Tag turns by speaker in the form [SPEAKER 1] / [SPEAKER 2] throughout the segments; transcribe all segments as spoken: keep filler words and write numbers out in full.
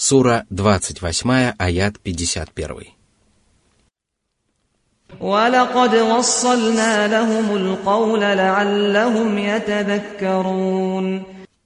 [SPEAKER 1] Сура двадцать восемь, аят пятьдесят один.
[SPEAKER 2] وَلَقَدْ وَصَّلْنَا لَهُمُ الْقَوْلَ لَعَلَّهُمْ يَتَذَكَّرُونَ.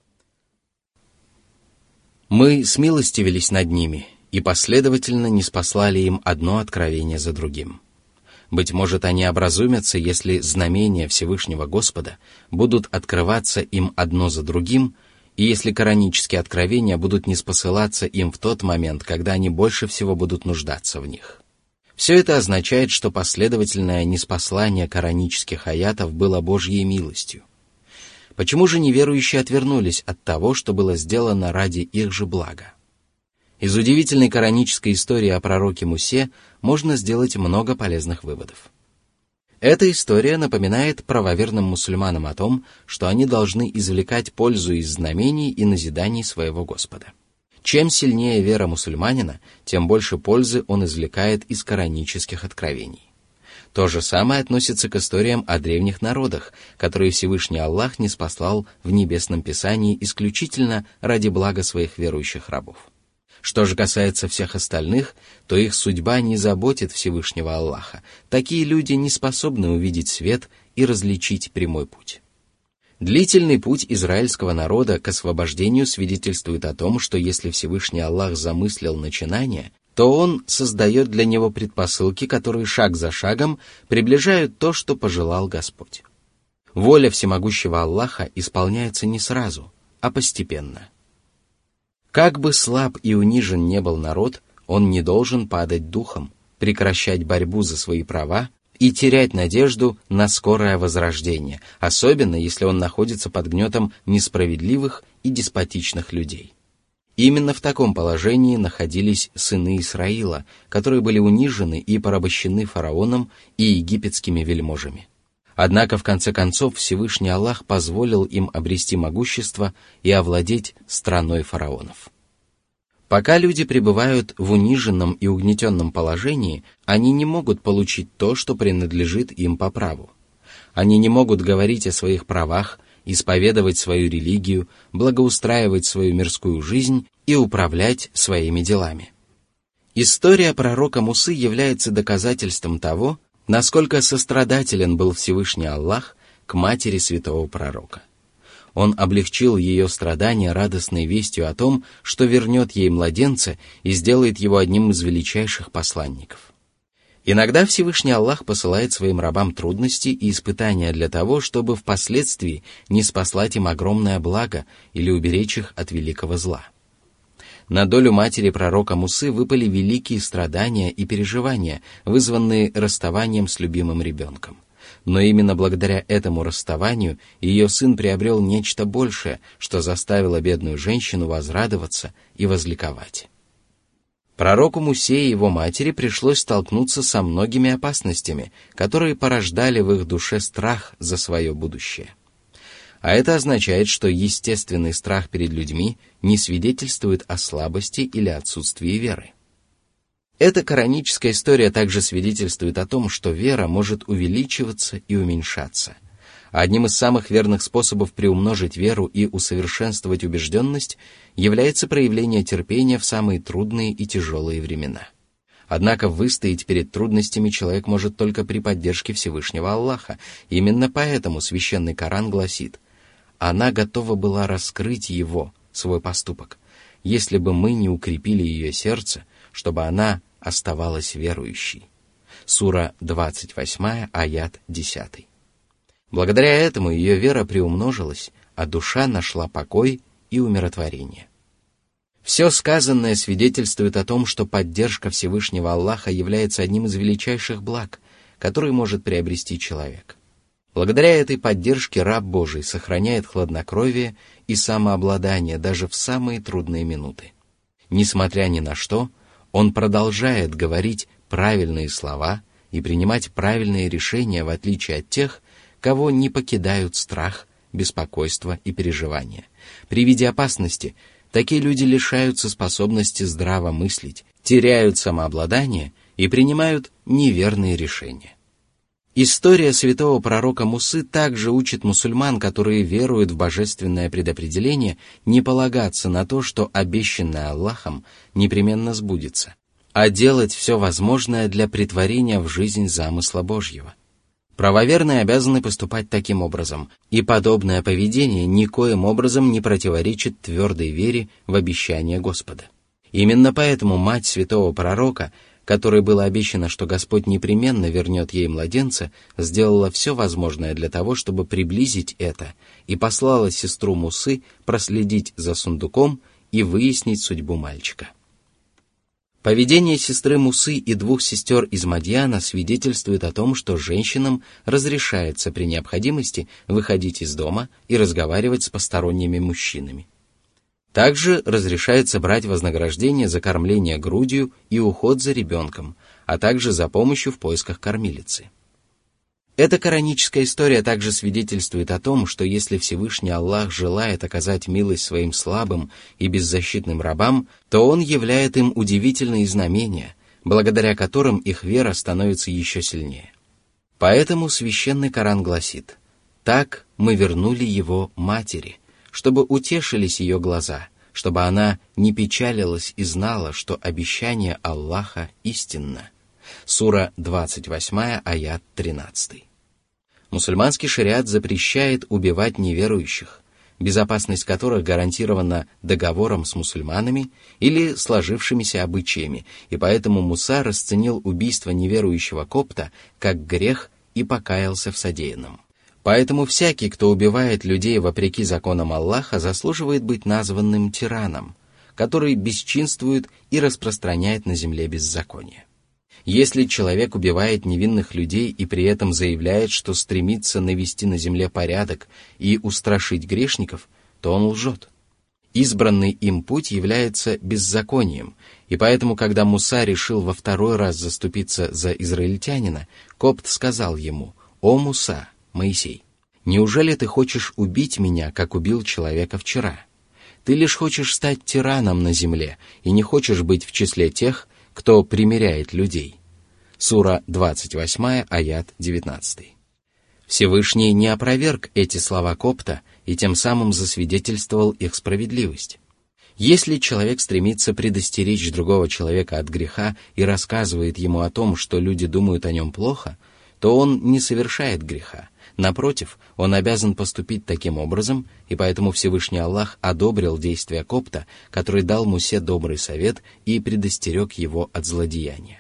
[SPEAKER 1] Мы смилостивились над ними и последовательно ниспослали им одно откровение за другим. Быть может, они образумятся, если знамения Всевышнего Господа будут открываться им одно за другим, и если коранические откровения будут ниспосылаться им в тот момент, когда они больше всего будут нуждаться в них. Все это означает, что последовательное ниспослание коранических аятов было Божьей милостью. Почему же неверующие отвернулись от того, что было сделано ради их же блага? Из удивительной коранической истории о пророке Мусе можно сделать много полезных выводов. Эта история напоминает правоверным мусульманам о том, что они должны извлекать пользу из знамений и назиданий своего Господа. Чем сильнее вера мусульманина, тем больше пользы он извлекает из коранических откровений. То же самое относится к историям о древних народах, которые Всевышний Аллах ниспослал в Небесном Писании исключительно ради блага своих верующих рабов. Что же касается всех остальных, то их судьба не заботит Всевышнего Аллаха. Такие люди не способны увидеть свет и различить прямой путь. Длительный путь израильского народа к освобождению свидетельствует о том, что если Всевышний Аллах замыслил начинание, то Он создает для него предпосылки, которые шаг за шагом приближают то, что пожелал Господь. Воля всемогущего Аллаха исполняется не сразу, а постепенно. Как бы слаб и унижен не был народ, он не должен падать духом, прекращать борьбу за свои права и терять надежду на скорое возрождение, особенно если он находится под гнетом несправедливых и деспотичных людей. Именно в таком положении находились сыны Исраила, которые были унижены и порабощены фараоном и египетскими вельможами. Однако в конце концов Всевышний Аллах позволил им обрести могущество и овладеть страной фараонов. Пока люди пребывают в униженном и угнетенном положении, они не могут получить то, что принадлежит им по праву. Они не могут говорить о своих правах, исповедовать свою религию, благоустраивать свою мирскую жизнь и управлять своими делами. История пророка Мусы является доказательством того, насколько сострадателен был Всевышний Аллах к матери святого пророка. Он облегчил ее страдания радостной вестью о том, что вернет ей младенца и сделает его одним из величайших посланников. Иногда Всевышний Аллах посылает своим рабам трудности и испытания для того, чтобы впоследствии ниспослать им огромное благо или уберечь их от великого зла. На долю матери пророка Мусы выпали великие страдания и переживания, вызванные расставанием с любимым ребенком. Но именно благодаря этому расставанию ее сын приобрел нечто большее, что заставило бедную женщину возрадоваться и возликовать. Пророку Мусе и его матери пришлось столкнуться со многими опасностями, которые порождали в их душе страх за свое будущее. А это означает, что естественный страх перед людьми не свидетельствует о слабости или отсутствии веры. Эта кораническая история также свидетельствует о том, что вера может увеличиваться и уменьшаться. А одним из самых верных способов приумножить веру и усовершенствовать убежденность является проявление терпения в самые трудные и тяжелые времена. Однако выстоять перед трудностями человек может только при поддержке Всевышнего Аллаха. Именно поэтому священный Коран гласит: «Она готова была раскрыть его, свой поступок, если бы мы не укрепили ее сердце, чтобы она оставалась верующей». Сура двадцать восемь, аят десять. Благодаря этому ее вера приумножилась, а душа нашла покой и умиротворение. Все сказанное свидетельствует о том, что поддержка Всевышнего Аллаха является одним из величайших благ, который может приобрести человек. Благодаря этой поддержке раб Божий сохраняет хладнокровие и самообладание даже в самые трудные минуты. Несмотря ни на что, он продолжает говорить правильные слова и принимать правильные решения, в отличие от тех, кого не покидают страх, беспокойство и переживания. При виде опасности такие люди лишаются способности здраво мыслить, теряют самообладание и принимают неверные решения. История святого пророка Мусы также учит мусульман, которые веруют в божественное предопределение, не полагаться на то, что обещанное Аллахом непременно сбудется, а делать все возможное для претворения в жизнь замысла Божьего. Правоверные обязаны поступать таким образом, и подобное поведение никоим образом не противоречит твердой вере в обещание Господа. Именно поэтому мать святого пророка, которой было обещано, что Господь непременно вернет ей младенца, сделала все возможное для того, чтобы приблизить это, и послала сестру Мусы проследить за сундуком и выяснить судьбу мальчика. Поведение сестры Мусы и двух сестер из Мадьяна свидетельствует о том, что женщинам разрешается при необходимости выходить из дома и разговаривать с посторонними мужчинами. Также разрешается брать вознаграждение за кормление грудью и уход за ребенком, а также за помощью в поисках кормилицы. Эта кораническая история также свидетельствует о том, что если Всевышний Аллах желает оказать милость своим слабым и беззащитным рабам, то Он являет им удивительные знамения, благодаря которым их вера становится еще сильнее. Поэтому Священный Коран гласит: «Так мы вернули его матери, чтобы утешились ее глаза, чтобы она не печалилась и знала, что обещание Аллаха истинно». Сура двадцать восемь, аят тринадцать. Мусульманский шариат запрещает убивать неверующих, безопасность которых гарантирована договором с мусульманами или сложившимися обычаями, и поэтому Муса расценил убийство неверующего копта как грех и покаялся в содеянном. Поэтому всякий, кто убивает людей вопреки законам Аллаха, заслуживает быть названным тираном, который бесчинствует и распространяет на земле беззаконие. Если человек убивает невинных людей и при этом заявляет, что стремится навести на земле порядок и устрашить грешников, то он лжет. Избранный им путь является беззаконием, и поэтому, когда Муса решил во второй раз заступиться за израильтянина, копт сказал ему: «О Муса, Моисей, неужели ты хочешь убить меня, как убил человека вчера? Ты лишь хочешь стать тираном на земле и не хочешь быть в числе тех, кто примиряет людей». Сура двадцать восемь, аят девятнадцать. Всевышний не опроверг эти слова копта и тем самым засвидетельствовал их справедливость. Если человек стремится предостеречь другого человека от греха и рассказывает ему о том, что люди думают о нем плохо, то он не совершает греха. Напротив, он обязан поступить таким образом, и поэтому Всевышний Аллах одобрил действия копта, который дал Мусе добрый совет и предостерег его от злодеяния.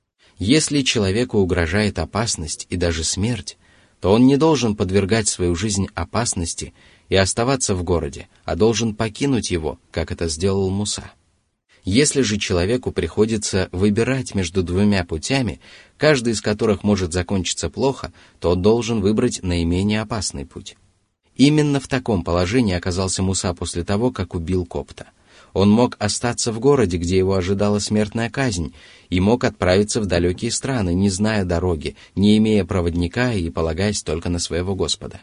[SPEAKER 1] Если человеку угрожает опасность и даже смерть, то он не должен подвергать свою жизнь опасности и оставаться в городе, а должен покинуть его, как это сделал Муса. Если же человеку приходится выбирать между двумя путями, каждый из которых может закончиться плохо, то он должен выбрать наименее опасный путь. Именно в таком положении оказался Муса после того, как убил копта. Он мог остаться в городе, где его ожидала смертная казнь, и мог отправиться в далекие страны, не зная дороги, не имея проводника и полагаясь только на своего Господа.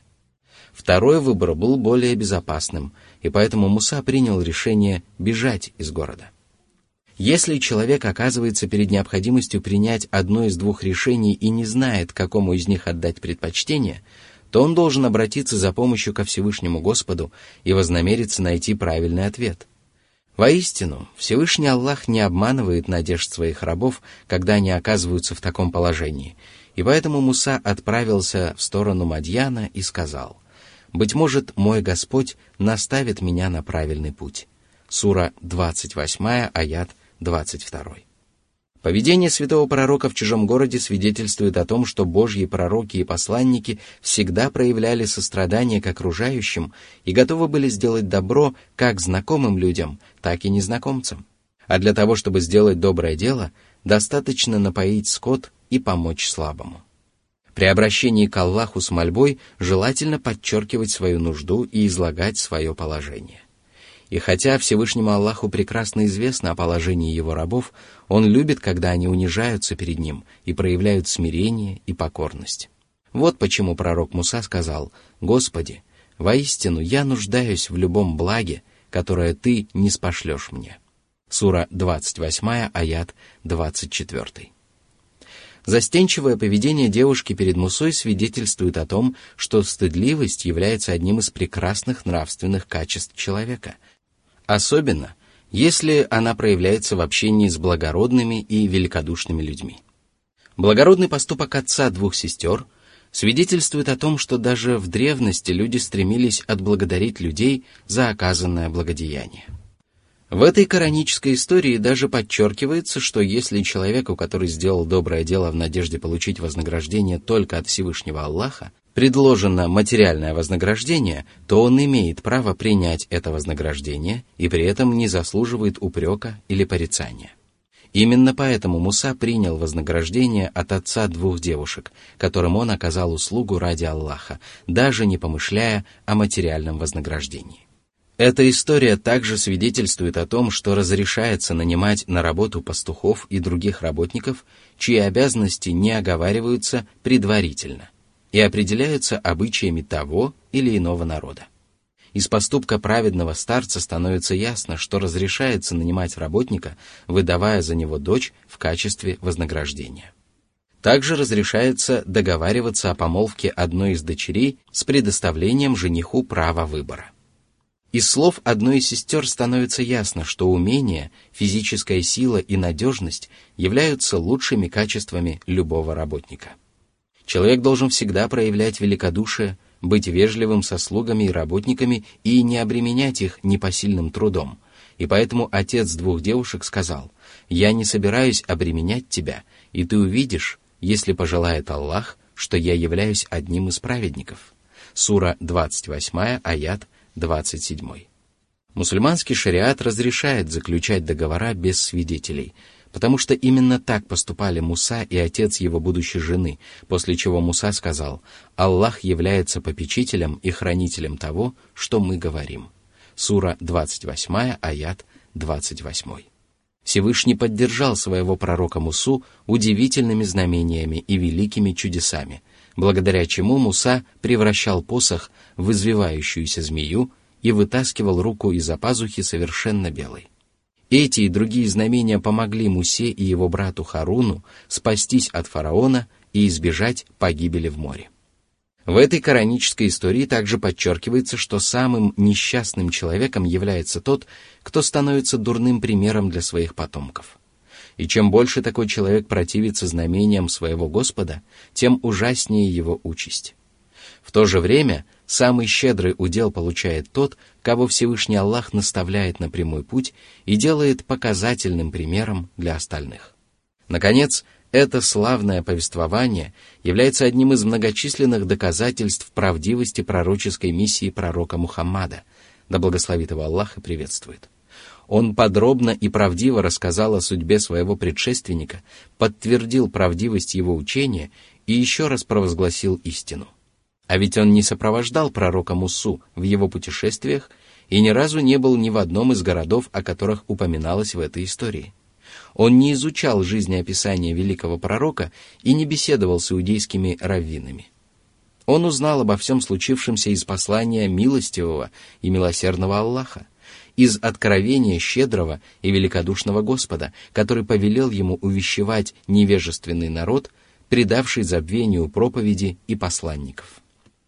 [SPEAKER 1] Второй выбор был более безопасным, и поэтому Муса принял решение бежать из города. Если человек оказывается перед необходимостью принять одно из двух решений и не знает, какому из них отдать предпочтение, то он должен обратиться за помощью ко Всевышнему Господу и вознамериться найти правильный ответ. Воистину, Всевышний Аллах не обманывает надежд своих рабов, когда они оказываются в таком положении, и поэтому Муса отправился в сторону Мадьяна и сказал: «Быть может, мой Господь наставит меня на правильный путь». Сура двадцать восемь, аят двадцать два. Поведение святого пророка в чужом городе свидетельствует о том, что Божьи пророки и посланники всегда проявляли сострадание к окружающим и готовы были сделать добро как знакомым людям, так и незнакомцам. А для того, чтобы сделать доброе дело, достаточно напоить скот и помочь слабому. При обращении к Аллаху с мольбой желательно подчеркивать свою нужду и излагать свое положение. И хотя Всевышнему Аллаху прекрасно известно о положении его рабов, Он любит, когда они унижаются перед Ним и проявляют смирение и покорность. Вот почему пророк Муса сказал: «Господи, воистину я нуждаюсь в любом благе, которое Ты ниспошлешь мне». Сура двадцать восемь, аят двадцать четыре. Застенчивое поведение девушки перед Мусой свидетельствует о том, что стыдливость является одним из прекрасных нравственных качеств человека, особенно если она проявляется в общении с благородными и великодушными людьми. Благородный поступок отца двух сестер свидетельствует о том, что даже в древности люди стремились отблагодарить людей за оказанное благодеяние. В этой коранической истории даже подчеркивается, что если человеку, который сделал доброе дело в надежде получить вознаграждение только от Всевышнего Аллаха, предложено материальное вознаграждение, то он имеет право принять это вознаграждение и при этом не заслуживает упрека или порицания. Именно поэтому Муса принял вознаграждение от отца двух девушек, которым он оказал услугу ради Аллаха, даже не помышляя о материальном вознаграждении. Эта история также свидетельствует о том, что разрешается нанимать на работу пастухов и других работников, чьи обязанности не оговариваются предварительно и определяются обычаями того или иного народа. Из поступка праведного старца становится ясно, что разрешается нанимать работника, выдавая за него дочь в качестве вознаграждения. Также разрешается договариваться о помолвке одной из дочерей с предоставлением жениху права выбора. Из слов одной из сестер становится ясно, что умение, физическая сила и надежность являются лучшими качествами любого работника. Человек должен всегда проявлять великодушие, быть вежливым со слугами и работниками и не обременять их непосильным трудом. И поэтому отец двух девушек сказал: «Я не собираюсь обременять тебя, и ты увидишь, если пожелает Аллах, что я являюсь одним из праведников». Сура двадцать восемь, аят двадцать семь. Мусульманский шариат разрешает заключать договора без свидетелей, потому что именно так поступали Муса и отец его будущей жены, после чего Муса сказал: «Аллах является попечителем и хранителем того, что мы говорим». Сура двадцать восемь, аят двадцать восемь. Всевышний поддержал своего пророка Мусу удивительными знамениями и великими чудесами, благодаря чему Муса превращал посох в извивающуюся змею и вытаскивал руку из-за пазухи совершенно белой. Эти и другие знамения помогли Мусе и его брату Харуну спастись от фараона и избежать погибели в море. В этой коранической истории также подчеркивается, что самым несчастным человеком является тот, кто становится дурным примером для своих потомков. И чем больше такой человек противится знамениям своего Господа, тем ужаснее его участь. В то же время самый щедрый удел получает тот, кого Всевышний Аллах наставляет на прямой путь и делает показательным примером для остальных. Наконец, это славное повествование является одним из многочисленных доказательств правдивости пророческой миссии пророка Мухаммада, да благословит его Аллах и приветствует. Он подробно и правдиво рассказал о судьбе своего предшественника, подтвердил правдивость его учения и еще раз провозгласил истину. А ведь он не сопровождал пророка Мусу в его путешествиях и ни разу не был ни в одном из городов, о которых упоминалось в этой истории. Он не изучал жизнеописание великого пророка и не беседовал с иудейскими раввинами. Он узнал обо всем случившемся из послания милостивого и милосердного Аллаха, из откровения щедрого и великодушного Господа, который повелел ему увещевать невежественный народ, предавший забвению проповеди и посланников.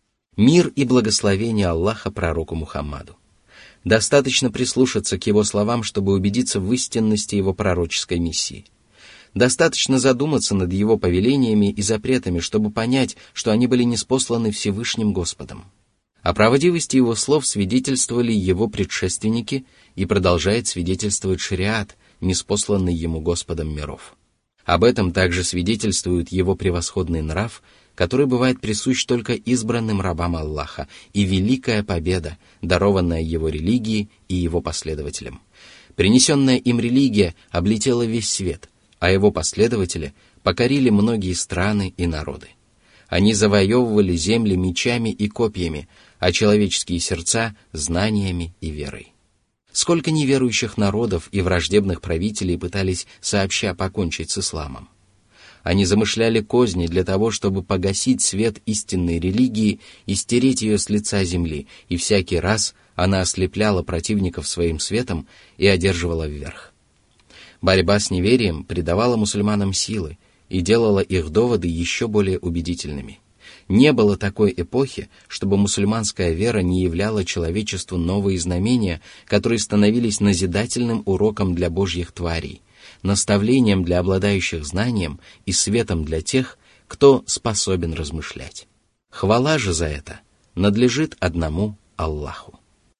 [SPEAKER 1] Мир и благословение Аллаха пророку Мухаммаду. Достаточно прислушаться к его словам, чтобы убедиться в истинности его пророческой миссии. Достаточно задуматься над его повелениями и запретами, чтобы понять, что они были ниспосланы Всевышним Господом. О правдивости его слов свидетельствовали его предшественники и продолжает свидетельствовать шариат, ниспосланный ему Господом миров. Об этом также свидетельствует его превосходный нрав, который бывает присущ только избранным рабам Аллаха, и великая победа, дарованная его религии и его последователям. Принесенная им религия облетела весь свет, а его последователи покорили многие страны и народы. Они завоевывали земли мечами и копьями, а человеческие сердца — знаниями и верой. Сколько неверующих народов и враждебных правителей пытались сообща покончить с исламом. Они замышляли козни для того, чтобы погасить свет истинной религии и стереть ее с лица земли, и всякий раз она ослепляла противников своим светом и одерживала вверх. Борьба с неверием придавала мусульманам силы, и делало их доводы еще более убедительными. Не было такой эпохи, чтобы мусульманская вера не являла человечеству новые знамения, которые становились назидательным уроком для божьих тварей, наставлением для обладающих знанием и светом для тех, кто способен размышлять. Хвала же за это надлежит одному Аллаху.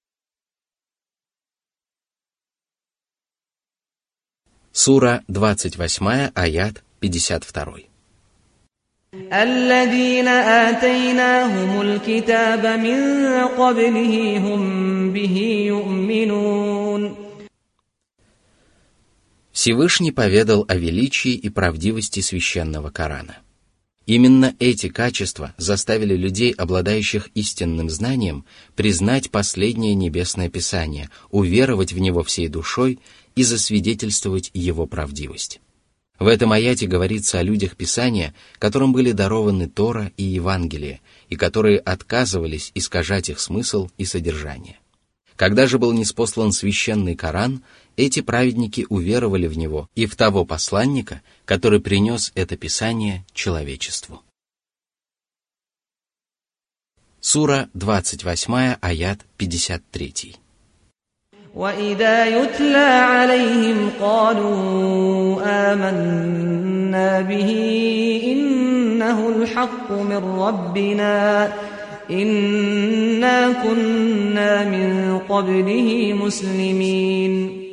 [SPEAKER 1] Сура двадцать восемь, аят пятьдесят два.
[SPEAKER 2] الذين آتيناهم الكتاب من قبله هم به يؤمنون.
[SPEAKER 1] Всевышний поведал о величии и правдивости священного Корана. Именно эти качества заставили людей, обладающих истинным знанием, признать последнее небесное писание, уверовать в него всей душой и засвидетельствовать его правдивость. В этом аяте говорится о людях Писания, которым были дарованы Тора и Евангелие, и которые отказывались искажать их смысл и содержание. Когда же был ниспослан священный Коран, эти праведники уверовали в него и в того посланника, который принес это Писание человечеству. Сура двадцать восемь, аят пятьдесят три.
[SPEAKER 2] وَإِذَا يُتْلَى عَلَيْهِمْ قَالُوا آمَنَّا بِهِ إِنَّهُ الْحَقُّ مِنْ رَبِّنَا إِنَّا كُنَّا مِنْ قَبْلِهِ مُسْلِمِينَ.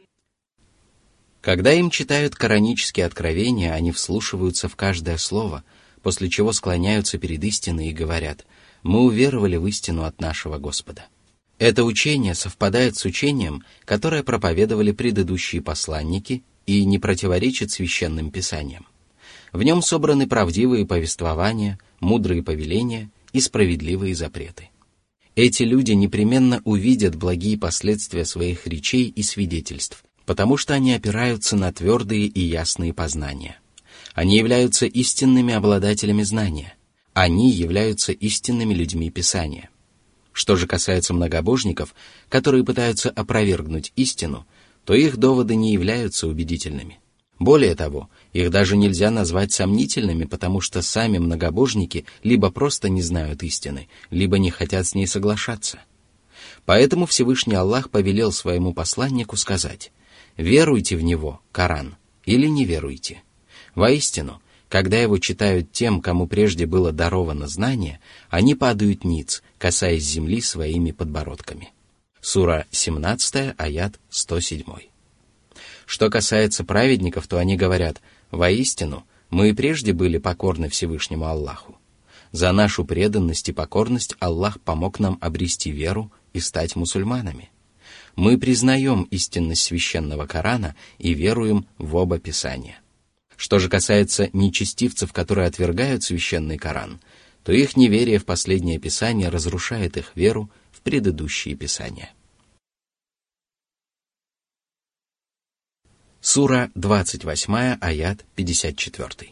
[SPEAKER 1] Когда им читают коранические откровения, они вслушиваются в каждое слово, после чего склоняются перед истиной и говорят: «Мы уверовали в истину от нашего Господа». Это учение совпадает с учением, которое проповедовали предыдущие посланники, и не противоречит священным писаниям. В нем собраны правдивые повествования, мудрые повеления и справедливые запреты. Эти люди непременно увидят благие последствия своих речей и свидетельств, потому что они опираются на твердые и ясные познания. Они являются истинными обладателями знания. Они являются истинными людьми Писания. Что же касается многобожников, которые пытаются опровергнуть истину, то их доводы не являются убедительными. Более того, их даже нельзя назвать сомнительными, потому что сами многобожники либо просто не знают истины, либо не хотят с ней соглашаться. Поэтому Всевышний Аллах повелел своему посланнику сказать: «Веруйте в него, Коран, или не веруйте». Воистину, когда его читают тем, кому прежде было даровано знание, они падают ниц, касаясь земли своими подбородками. Сура семнадцать, аят сто семь. Что касается праведников, то они говорят: «Воистину, мы и прежде были покорны Всевышнему Аллаху. За нашу преданность и покорность Аллах помог нам обрести веру и стать мусульманами. Мы признаем истинность священного Корана и веруем в оба Писания». Что же касается нечестивцев, которые отвергают священный Коран, то их неверие в последнее Писание разрушает их веру в предыдущие Писания. Сура двадцать восемь, аят пятьдесят четыре.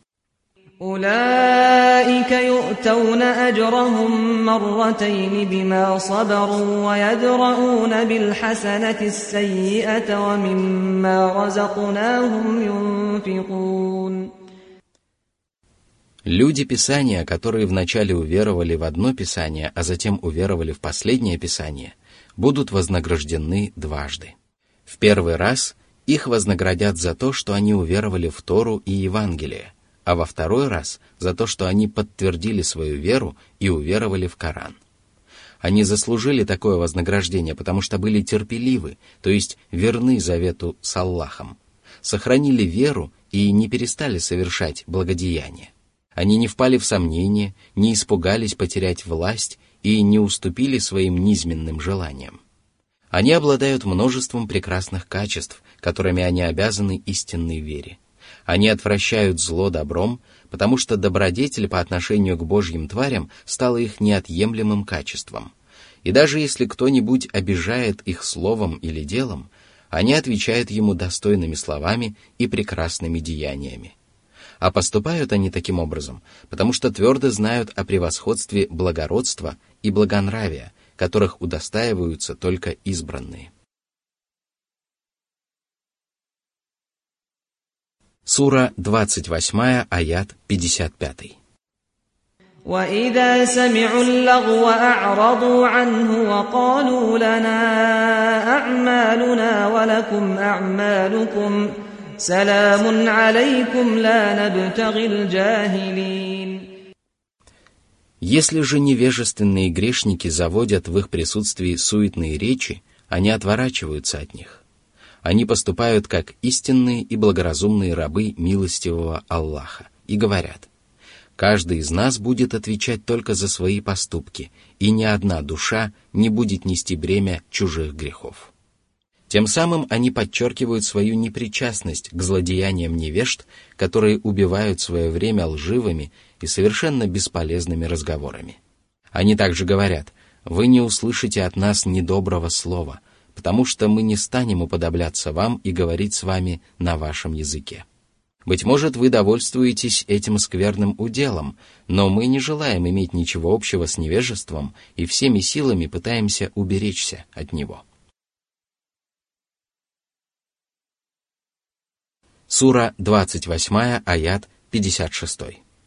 [SPEAKER 2] أولئك يؤتون أجرهم مرتين بما صبروا ويدرؤون بالحسنة السيئة ومما رزقناهم ينفقون.
[SPEAKER 1] Люди Писания, которые вначале уверовали в одно Писание, а затем уверовали в последнее Писание, будут вознаграждены дважды. В первый раз их вознаградят за то, что они уверовали в Тору и Евангелие, а во второй раз за то, что они подтвердили свою веру и уверовали в Коран. Они заслужили такое вознаграждение, потому что были терпеливы, то есть верны завету с Аллахом, сохранили веру и не перестали совершать благодеяния. Они не впали в сомнение, не испугались потерять власть и не уступили своим низменным желаниям. Они обладают множеством прекрасных качеств, которыми они обязаны истинной вере. Они отвращают зло добром, потому что добродетель по отношению к Божьим тварям стала их неотъемлемым качеством. И даже если кто-нибудь обижает их словом или делом, они отвечают ему достойными словами и прекрасными деяниями. А поступают они таким образом, потому что твердо знают о превосходстве благородства и благонравия, которых удостаиваются только избранные. Сура двадцать восемь, аят пятьдесят пять.
[SPEAKER 2] وَإِذَا سَمِعُوا اللَّغْوَ أَعْرَضُوا عَنْهُ وَقَالُوا لَنَا أَعْمَالُنَا وَلَكُمْ أَعْمَالُكُمْ سَلَامٌ عَلَيْكُمْ لَا نَبْتَغِي الْجَاهِلِينَ.
[SPEAKER 1] Если же невежественные грешники заводят в их присутствии суетные речи, они отворачиваются от них. Они поступают как истинные и благоразумные рабы милостивого Аллаха и говорят: каждый из нас будет отвечать только за свои поступки, и ни одна душа не будет нести бремя чужих грехов. Тем самым они подчеркивают свою непричастность к злодеяниям невежд, которые убивают свое время лживыми и совершенно бесполезными разговорами. Они также говорят: вы не услышите от нас недоброго слова, потому что мы не станем уподобляться вам и говорить с вами на вашем языке. Быть может, вы довольствуетесь этим скверным уделом, но мы не желаем иметь ничего общего с невежеством и всеми силами пытаемся уберечься от него. Сура двадцать восемь, аят пятьдесят шесть.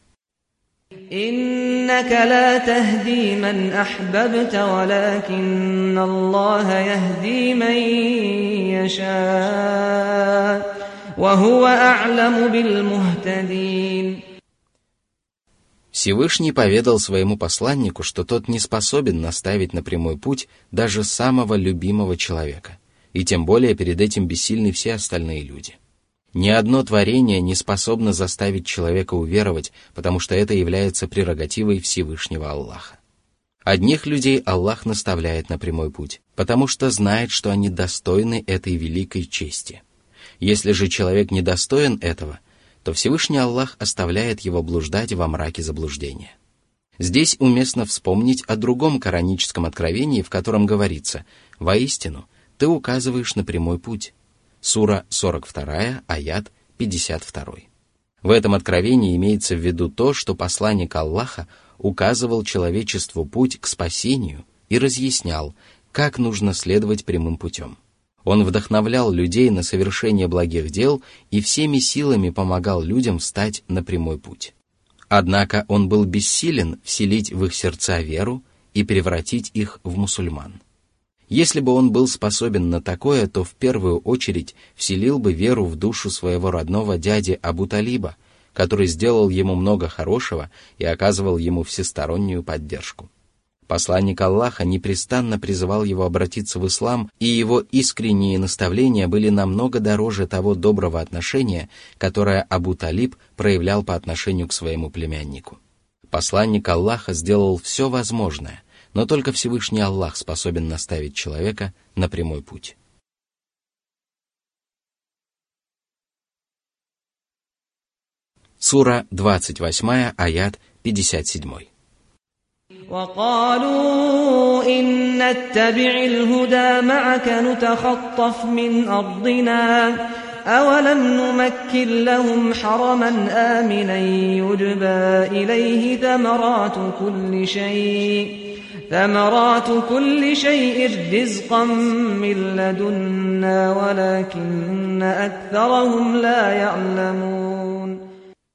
[SPEAKER 2] إِنَّكَ لَا تَهْدِي مَنْ أَحْبَبْتَ وَلَكِنَّ اللَّهَ يَهْدِي مَنْ يَشَاءُ وَهُوَ أَعْلَمُ بِالْمُهْتَدِينَ.
[SPEAKER 1] Всевышний поведал своему посланнику, что тот не способен наставить на прямой путь даже самого любимого человека, и тем более перед этим бессильны все остальные люди. Ни одно творение не способно заставить человека уверовать, потому что это является прерогативой Всевышнего Аллаха. Одних людей Аллах наставляет на прямой путь, потому что знает, что они достойны этой великой чести. Если же человек недостоин этого, то Всевышний Аллах оставляет его блуждать во мраке заблуждения. Здесь уместно вспомнить о другом кораническом откровении, в котором говорится: «Воистину, ты указываешь на прямой путь». Сура сорок два, аят пятьдесят два. В этом откровении имеется в виду то, что посланник Аллаха указывал человечеству путь к спасению и разъяснял, как нужно следовать прямым путем. Он вдохновлял людей на совершение благих дел и всеми силами помогал людям встать на прямой путь. Однако он был бессилен вселить в их сердца веру и превратить их в мусульман. Если бы он был способен на такое, то в первую очередь вселил бы веру в душу своего родного дяди Абу Талиба, который сделал ему много хорошего и оказывал ему всестороннюю поддержку. Посланник Аллаха непрестанно призывал его обратиться в ислам, и его искренние наставления были намного дороже того доброго отношения, которое Абу Талиб проявлял по отношению к своему племяннику. Посланник Аллаха сделал все возможное, но только Всевышний Аллах способен наставить человека на прямой путь. Сура двадцать восемь, аят пятьдесят семь.
[SPEAKER 2] وَقَالُوا إِن نَّتَّبِعِ الْهُدَىٰ مَعَكَ نُتَخَطَّفْ مِنْ أَرْضِنَا أَوَلَمْ نُمَكِّن لَّهُمْ حَرَمًا آمِنًا يُجْبَىٰ إِلَيْهِ ثَمَرَاتُ كُلِّ شَيْءٍ ثَمَرَاتُ كُلِّ شَيْءٍ رِّزْقًا مِّن لَّدُنَّا وَلَٰكِنَّ أَكْثَرَهُمْ لَا يَعْلَمُونَ.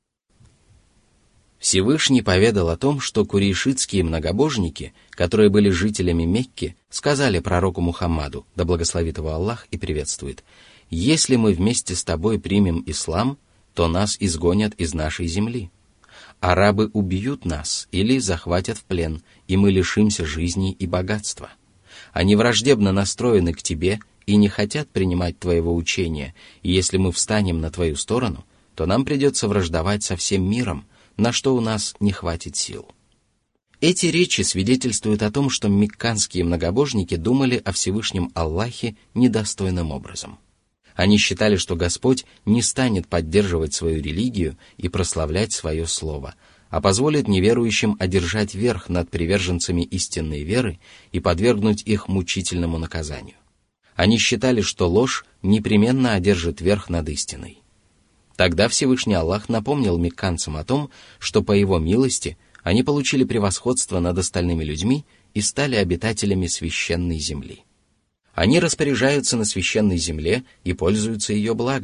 [SPEAKER 1] Всевышний поведал о том, что курейшитские многобожники, которые были жителями Мекки, сказали пророку Мухаммаду, да благословит его Аллах и приветствует: «Если мы вместе с тобой примем ислам, то нас изгонят из нашей земли. Арабы убьют нас или захватят в плен, и мы лишимся жизни и богатства. Они враждебно настроены к тебе и не хотят принимать твоего учения, и если мы встанем на твою сторону, то нам придется враждовать со всем миром, на что у нас не хватит сил». Эти речи свидетельствуют о том, что мекканские многобожники думали о Всевышнем Аллахе недостойным образом. Они считали, что Господь не станет поддерживать свою религию и прославлять свое слово, а позволит неверующим одержать верх над приверженцами истинной веры и подвергнуть их мучительному наказанию. Они считали, что ложь непременно одержит верх над истиной. Тогда Всевышний Аллах напомнил мекканцам о том, что по его милости они получили превосходство над остальными людьми и стали обитателями священной земли. Они распоряжаются на священной земле и пользуются ее благами,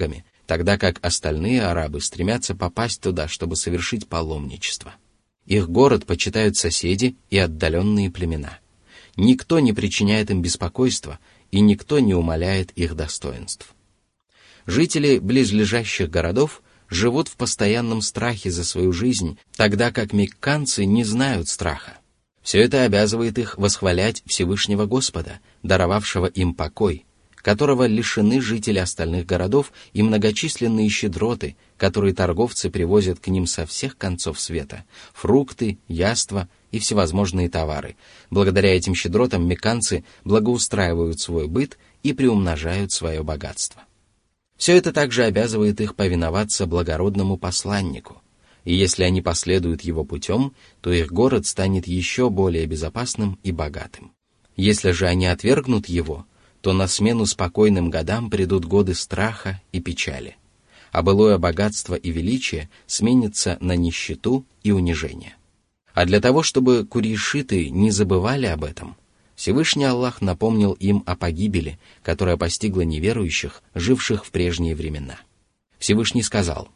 [SPEAKER 1] тогда как остальные арабы стремятся попасть туда, чтобы совершить паломничество. Их город почитают соседи и отдаленные племена. Никто не причиняет им беспокойства, и никто не умаляет их достоинств. Жители близлежащих городов живут в постоянном страхе за свою жизнь, тогда как мекканцы не знают страха. Все это обязывает их восхвалять Всевышнего Господа, даровавшего им покой, которого лишены жители остальных городов и многочисленные щедроты, которые торговцы привозят к ним со всех концов света, фрукты, яства и всевозможные товары. Благодаря этим щедротам мекканцы благоустраивают свой быт и приумножают свое богатство. Все это также обязывает их повиноваться благородному посланнику, и если они последуют его путем, то их город станет еще более безопасным и богатым. Если же они отвергнут его, то на смену спокойным годам придут годы страха и печали, а былое богатство и величие сменится на нищету и унижение. А для того, чтобы курейшиты не забывали об этом, Всевышний Аллах напомнил им о погибели, которая постигла неверующих, живших в прежние времена. Всевышний сказал: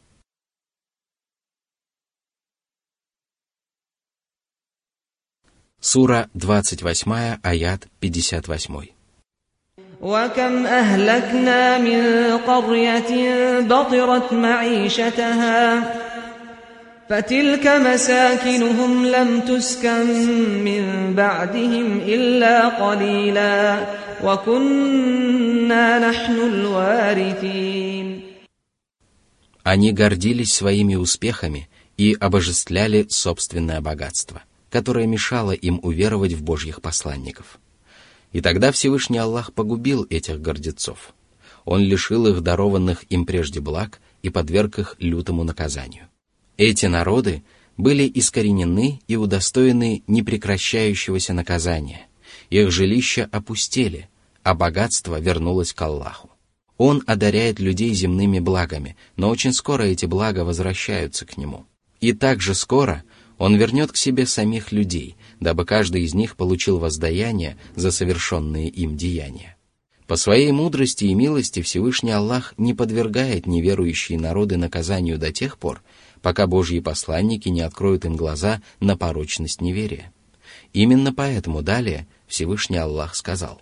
[SPEAKER 1] Сура двадцать восемь, аят пятьдесят восемь.
[SPEAKER 2] وَكَمْ أَهْلَكْنَا مِنْ قَرْيَةٍ بَطِرَتْ مَعِيشَتَهَا فَتِلْكَ مَسَاكِنُهُمْ لَمْ تُسْكَنْ مِنْ بَعْدِهِمْ إِلَّا قَلِيلًا وَكُنَّا نَحْنُ الْوَارِثِينَ.
[SPEAKER 1] Они гордились своими успехами и обожествляли собственное богатство, которое мешало им уверовать в Божьих посланников. И тогда Всевышний Аллах погубил этих гордецов. Он лишил их дарованных им прежде благ и подверг их лютому наказанию. Эти народы были искоренены и удостоены непрекращающегося наказания. Их жилища опустели, а богатство вернулось к Аллаху. Он одаряет людей земными благами, но очень скоро эти блага возвращаются к Нему. И также скоро Он вернет к себе самих людей, дабы каждый из них получил воздаяние за совершенные им деяния. По своей мудрости и милости Всевышний Аллах не подвергает неверующие народы наказанию до тех пор, пока Божьи посланники не откроют им глаза на порочность неверия. Именно поэтому далее Всевышний Аллах сказал: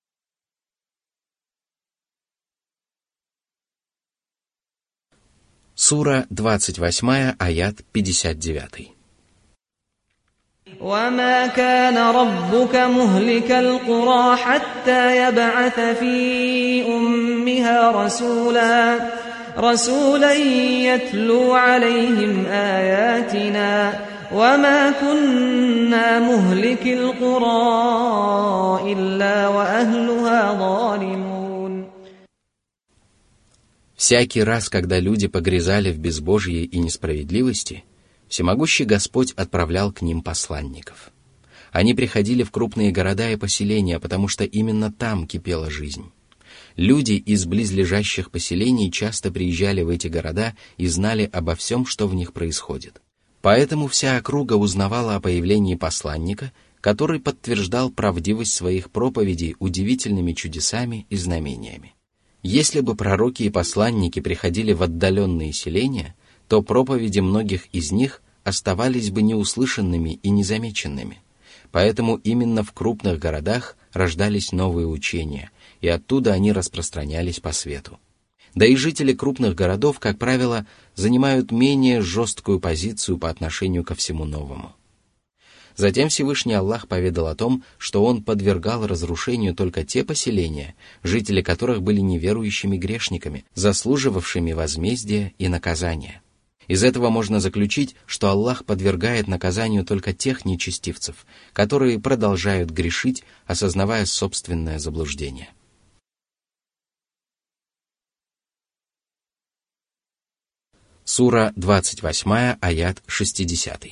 [SPEAKER 1] Сура двадцать восемь, аят пятьдесят девять.
[SPEAKER 2] وَمَا كَانَ رَبُّكَ مُهْلِكَ الْقُرَى حَتَّى يَبْعَثَ فِي أُمِّهَا رَسُولًا رَسُولًا يَتْلُو عَلَيْهِمْ آيَاتِنَا وَمَا كُنَّا مُهْلِكِي الْقُرَى إِلَّا وَأَهْلُهَا ظَالِمُونَ.
[SPEAKER 1] Всякий раз, когда люди погрязали в безбожье и несправедливости, Всемогущий Господь отправлял к ним посланников. Они приходили в крупные города и поселения, потому что именно там кипела жизнь. Люди из близлежащих поселений часто приезжали в эти города и знали обо всем, что в них происходит. Поэтому вся округа узнавала о появлении посланника, который подтверждал правдивость своих проповедей удивительными чудесами и знамениями. Если бы пророки и посланники приходили в отдаленные селения, то проповеди многих из них оставались бы неуслышанными и незамеченными. Поэтому именно в крупных городах рождались новые учения, и оттуда они распространялись по свету. Да и жители крупных городов, как правило, занимают менее жесткую позицию по отношению ко всему новому. Затем Всевышний Аллах поведал о том, что Он подвергал разрушению только те поселения, жители которых были неверующими грешниками, заслуживавшими возмездия и наказания. Из этого можно заключить, что Аллах подвергает наказанию только тех нечестивцев, которые продолжают грешить, осознавая собственное заблуждение. Сура двадцать восемь, аят шестьдесят.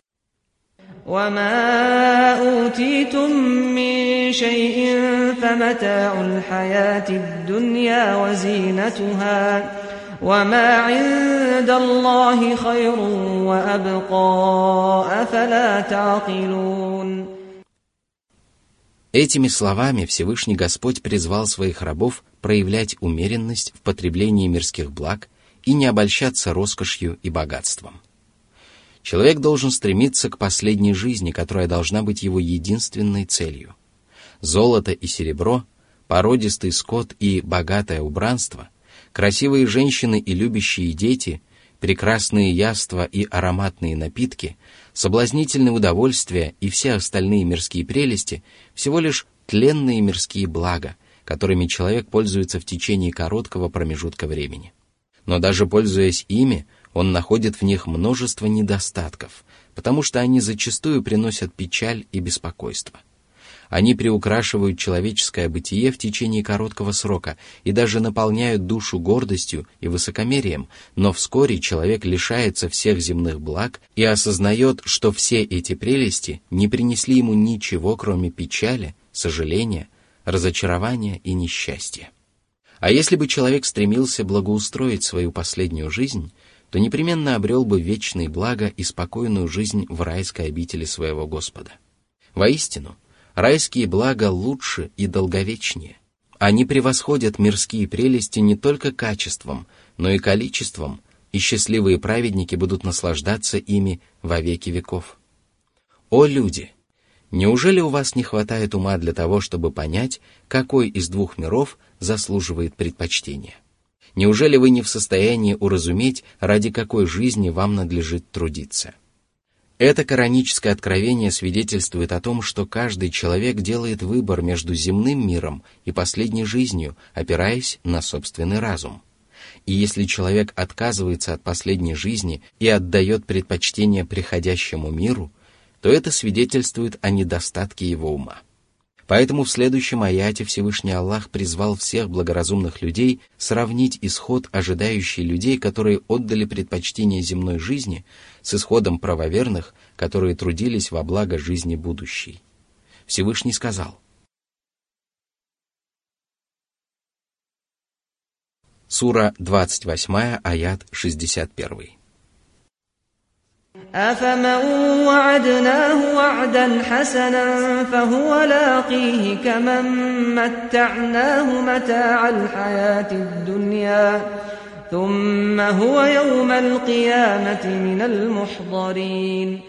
[SPEAKER 2] وَمَا أُوتِيتُم مِّن شَيْءٍ فَمَتَاعُ الْحَيَاةِ الدُّنْيَا وَزِينَتُهَا وَمَا عِندَ اللَّهِ خَيْرٌ وَأَبْقَىٰ أَفَلَا تَعْقِلُونَ.
[SPEAKER 1] Этими словами Всевышний Господь призвал своих рабов проявлять умеренность в потреблении мирских благ и не обольщаться роскошью и богатством. Человек должен стремиться к последней жизни, которая должна быть его единственной целью. Золото и серебро, породистый скот и богатое убранство, красивые женщины и любящие дети, прекрасные яства и ароматные напитки, соблазнительные удовольствия и все остальные мирские прелести – всего лишь тленные мирские блага, которыми человек пользуется в течение короткого промежутка времени. Но даже пользуясь ими, он находит в них множество недостатков, потому что они зачастую приносят печаль и беспокойство. Они приукрашивают человеческое бытие в течение короткого срока и даже наполняют душу гордостью и высокомерием, но вскоре человек лишается всех земных благ и осознает, что все эти прелести не принесли ему ничего, кроме печали, сожаления, разочарования и несчастья. А если бы человек стремился благоустроить свою последнюю жизнь, то непременно обрел бы вечные блага и спокойную жизнь в райской обители своего Господа. Воистину, райские блага лучше и долговечнее. Они превосходят мирские прелести не только качеством, но и количеством, и счастливые праведники будут наслаждаться ими во веки веков. О люди! Неужели у вас не хватает ума для того, чтобы понять, какой из двух миров заслуживает предпочтения? Неужели вы не в состоянии уразуметь, ради какой жизни вам надлежит трудиться? Это кораническое откровение свидетельствует о том, что каждый человек делает выбор между земным миром и последней жизнью, опираясь на собственный разум. И если человек отказывается от последней жизни и отдает предпочтение приходящему миру, то это свидетельствует о недостатке его ума. Поэтому в следующем аяте Всевышний Аллах призвал всех благоразумных людей сравнить исход ожидающий людей, которые отдали предпочтение земной жизни, с исходом правоверных, которые трудились во благо жизни будущей. Всевышний сказал: Сура двадцать восемь, аят шестьдесят один.
[SPEAKER 2] أَفَمَنْ وَعَدْنَاهُ وَعْدًا حَسَنًا فَهُوَ لَاقِيهِ كَمَنْ مَتَّعْنَاهُ مَتَاعَ الْحَيَاةِ الدُّنْيَا ثُمَّ هُوَ يَوْمَ الْقِيَامَةِ مِنَ الْمُحْضَرِينَ.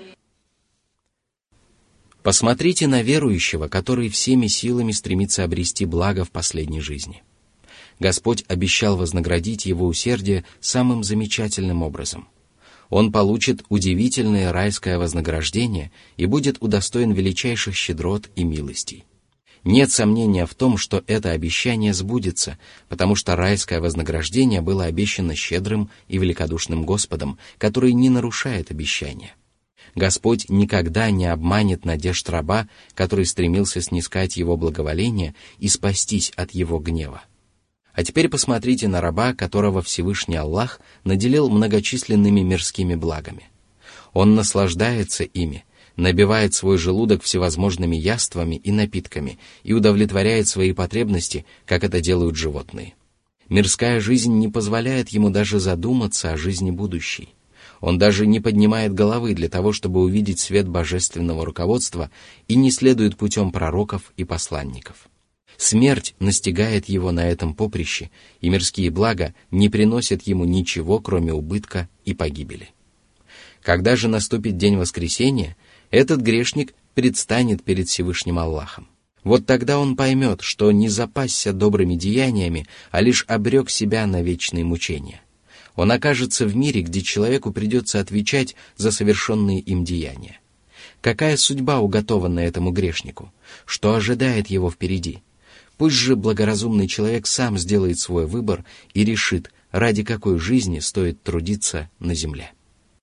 [SPEAKER 1] Посмотрите на верующего, который всеми силами стремится обрести благо в последней жизни. Господь обещал вознаградить его усердие самым замечательным образом. Он получит удивительное райское вознаграждение и будет удостоен величайших щедрот и милостей. Нет сомнения в том, что это обещание сбудется, потому что райское вознаграждение было обещано щедрым и великодушным Господом, который не нарушает обещания. Господь никогда не обманет надежд раба, который стремился снискать его благоволение и спастись от его гнева. А теперь посмотрите на раба, которого Всевышний Аллах наделил многочисленными мирскими благами. Он наслаждается ими, набивает свой желудок всевозможными яствами и напитками и удовлетворяет свои потребности, как это делают животные. Мирская жизнь не позволяет ему даже задуматься о жизни будущей. Он даже не поднимает головы для того, чтобы увидеть свет божественного руководства и не следует путем пророков и посланников. Смерть настигает его на этом поприще, и мирские блага не приносят ему ничего, кроме убытка и погибели. Когда же наступит день воскресения, этот грешник предстанет перед Всевышним Аллахом. Вот тогда он поймет, что не запасся добрыми деяниями, а лишь обрек себя на вечные мучения. Он окажется в мире, где человеку придется отвечать за совершенные им деяния. Какая судьба уготована этому грешнику? Что ожидает его впереди? Пусть же благоразумный человек сам сделает свой выбор и решит, ради какой жизни стоит трудиться на земле.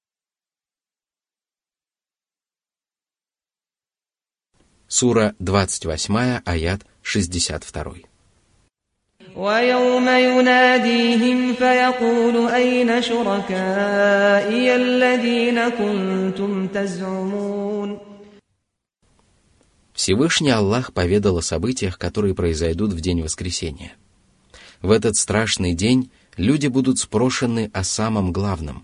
[SPEAKER 1] Сура двадцать восемь, аят шестьдесят два.
[SPEAKER 2] وَيَوْمَ يُنَادِيهِمْ فَيَقُولُ أَيْنَ شُرَكَائِيَ الَّذِينَ كُنْتُمْ تَزْعُمُونَ.
[SPEAKER 1] Всевышний Аллах поведал о событиях, которые произойдут в день воскресения. В этот страшный день люди будут спрошены о самом главном: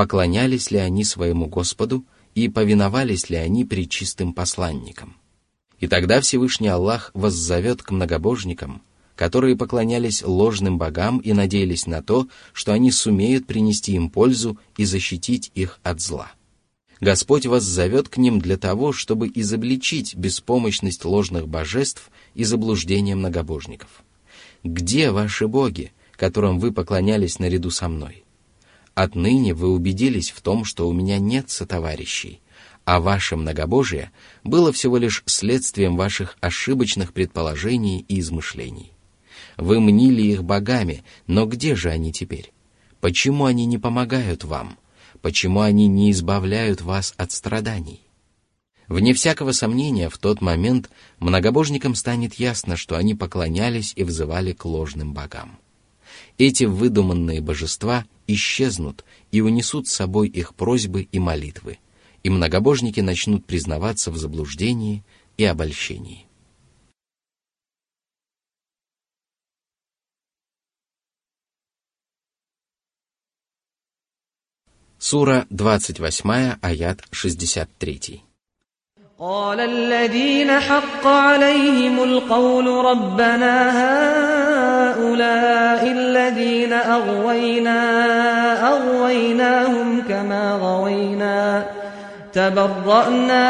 [SPEAKER 1] поклонялись ли они своему Господу и повиновались ли они пречистым посланникам. И тогда Всевышний Аллах воззовет к многобожникам, которые поклонялись ложным богам и надеялись на то, что они сумеют принести им пользу и защитить их от зла. Господь воззовет к ним для того, чтобы изобличить беспомощность ложных божеств и заблуждение многобожников. «Где ваши боги, которым вы поклонялись наряду со мной? Отныне вы убедились в том, что у меня нет сотоварищей, а ваше многобожие было всего лишь следствием ваших ошибочных предположений и измышлений. Вы мнили их богами, но где же они теперь? Почему они не помогают вам? Почему они не избавляют вас от страданий?» Вне всякого сомнения, в тот момент многобожникам станет ясно, что они поклонялись и взывали к ложным богам. Эти выдуманные божества исчезнут и унесут с собой их просьбы и молитвы, и многобожники начнут признаваться в заблуждении и обольщении. Сура двадцать восемь, аят шестьдесят три.
[SPEAKER 2] قال الذين حق عليهم القول ربنا هؤلاء الذين أغوينا أغويناهم كما غوينا تبرأنا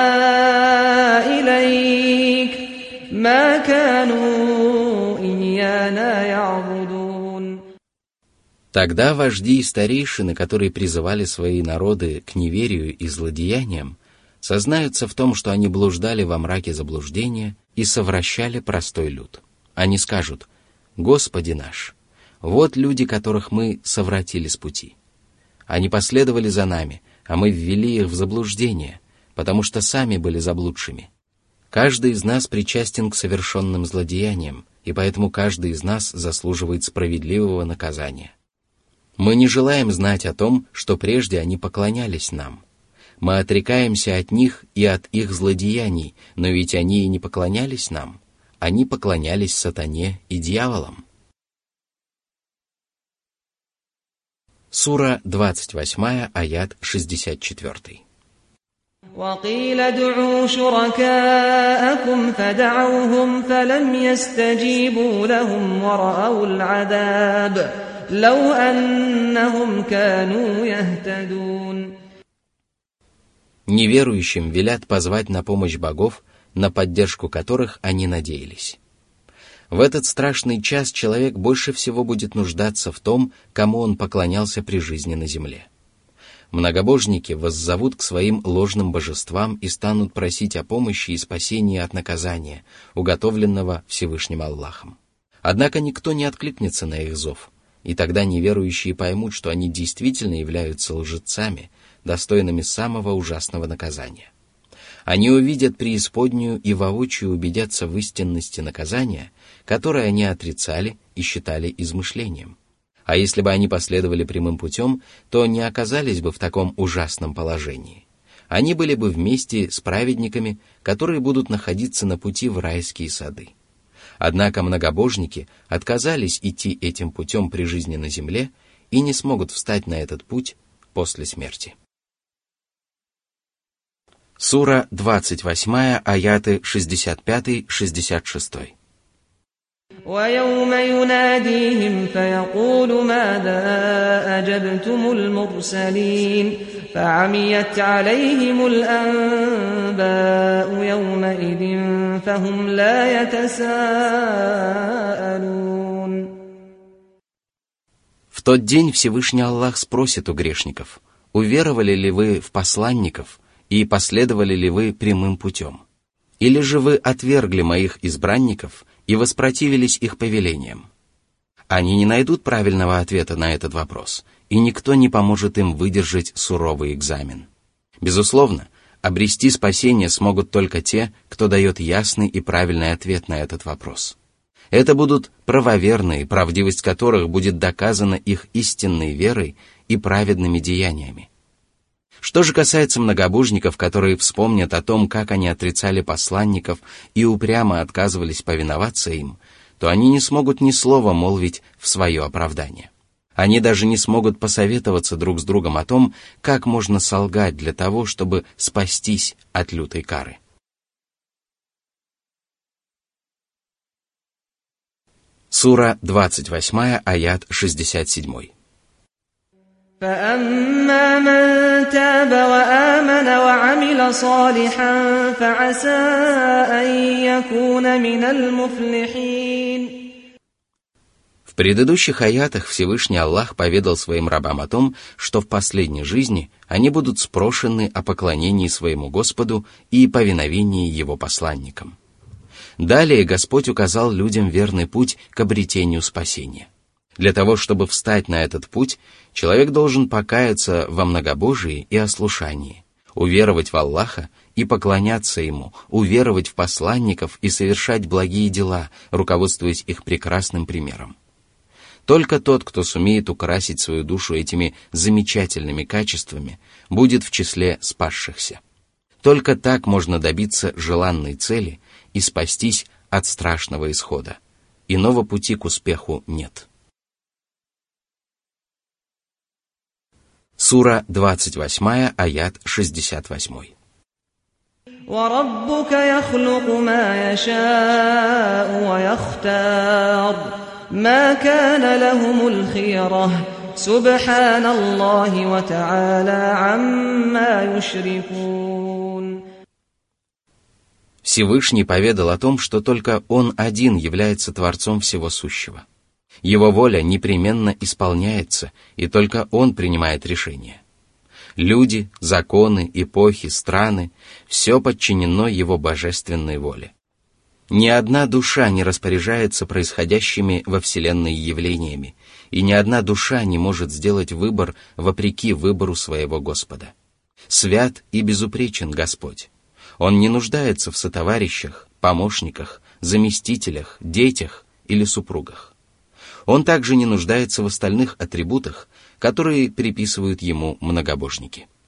[SPEAKER 2] إليك ما كانوا إيانا يعبدون.
[SPEAKER 1] Тогда вожди и старейшины, которые призывали свои народы к неверию и злодеяниям, сознаются в том, что они блуждали во мраке заблуждения и совращали простой люд. Они скажут: «Господи наш, вот люди, которых мы совратили с пути. Они последовали за нами, а мы ввели их в заблуждение, потому что сами были заблудшими. Каждый из нас причастен к совершенным злодеяниям, и поэтому каждый из нас заслуживает справедливого наказания. Мы не желаем знать о том, что прежде они поклонялись нам. Мы отрекаемся от них и от их злодеяний, но ведь они и не поклонялись нам. Они поклонялись сатане и дьяволам». Сура двадцать восемь, аят шестьдесят четыре.
[SPEAKER 2] وقيل ادعوا شركاءكم فدعوهم فلم يستجيبوا لهم ورأوا العذاب لو أنهم كانوا يهتدون.
[SPEAKER 1] Неверующим велят позвать на помощь богов, на поддержку которых они надеялись. В этот страшный час человек больше всего будет нуждаться в том, кому он поклонялся при жизни на земле. Многобожники воззовут к своим ложным божествам и станут просить о помощи и спасении от наказания, уготовленного Всевышним Аллахом. Однако никто не откликнется на их зов, и тогда неверующие поймут, что они действительно являются лжецами, достойными самого ужасного наказания. Они увидят преисподнюю и воочию убедятся в истинности наказания, которое они отрицали и считали измышлением. А если бы они последовали прямым путем, то не оказались бы в таком ужасном положении. Они были бы вместе с праведниками, которые будут находиться на пути в райские сады. Однако многобожники отказались идти этим путем при жизни на земле и не смогут встать на этот путь после смерти. Сура двадцать восемь, аяты шестьдесят пять шестьдесят шесть.
[SPEAKER 2] ويوم يناديهم فيقول ماذا أجبتم المرسلين فعميت عليهم الأنباء يومئذ فهم لا يتساءلون.
[SPEAKER 1] В тот день Всевышний Аллах спросит у грешников: уверовали ли вы в посланников и последовали ли вы прямым путем? Или же вы отвергли моих избранников и воспротивились их повелениям? Они не найдут правильного ответа на этот вопрос, и никто не поможет им выдержать суровый экзамен. Безусловно, обрести спасение смогут только те, кто дает ясный и правильный ответ на этот вопрос. Это будут правоверные, правдивость которых будет доказана их истинной верой и праведными деяниями. Что же касается многобожников, которые вспомнят о том, как они отрицали посланников и упрямо отказывались повиноваться им, то они не смогут ни слова молвить в свое оправдание. Они даже не смогут посоветоваться друг с другом о том, как можно солгать для того, чтобы спастись от лютой кары. Сура двадцать восемь, аят шестьдесят семь.
[SPEAKER 2] فأما من تاب وآمن وعمل صالحا فعسى أن يكون من المفلحين.
[SPEAKER 1] В предыдущих аятах Всевышний Аллах поведал своим рабам о том, что в последней жизни они будут спрошены о поклонении своему Господу и повиновении Его посланникам. Далее Господь указал людям верный путь к обретению спасения. Для того, чтобы встать на этот путь, человек должен покаяться во многобожии и ослушании, уверовать в Аллаха и поклоняться Ему, уверовать в посланников и совершать благие дела, руководствуясь их прекрасным примером. Только тот, кто сумеет украсить свою душу этими замечательными качествами, будет в числе спасшихся. Только так можно добиться желанной цели и спастись от страшного исхода. Иного пути к успеху нет. Сура двадцать восемь, аят шестьдесят восемь.
[SPEAKER 2] وَرَبُّكَ يَخْلُقُ مَا يَشَاءُ وَيَخْتَارُ مَا كَانَ لَهُمُ الْخِيَرَةُ سُبْحَانَ اللَّهِ وَتَعَالَى عَمَّا يُشْرِكُونَ.
[SPEAKER 1] Всевышний поведал о том, что только Он один является Творцом всего сущего. Его воля непременно исполняется, и только Он принимает решения. Люди, законы, эпохи, страны – все подчинено Его божественной воле. Ни одна душа не распоряжается происходящими во Вселенной явлениями, и ни одна душа не может сделать выбор вопреки выбору своего Господа. Свят и безупречен Господь. Он не нуждается в сотоварищах, помощниках, заместителях, детях или супругах. Он также не нуждается в остальных атрибутах, которые приписывают ему многобожники.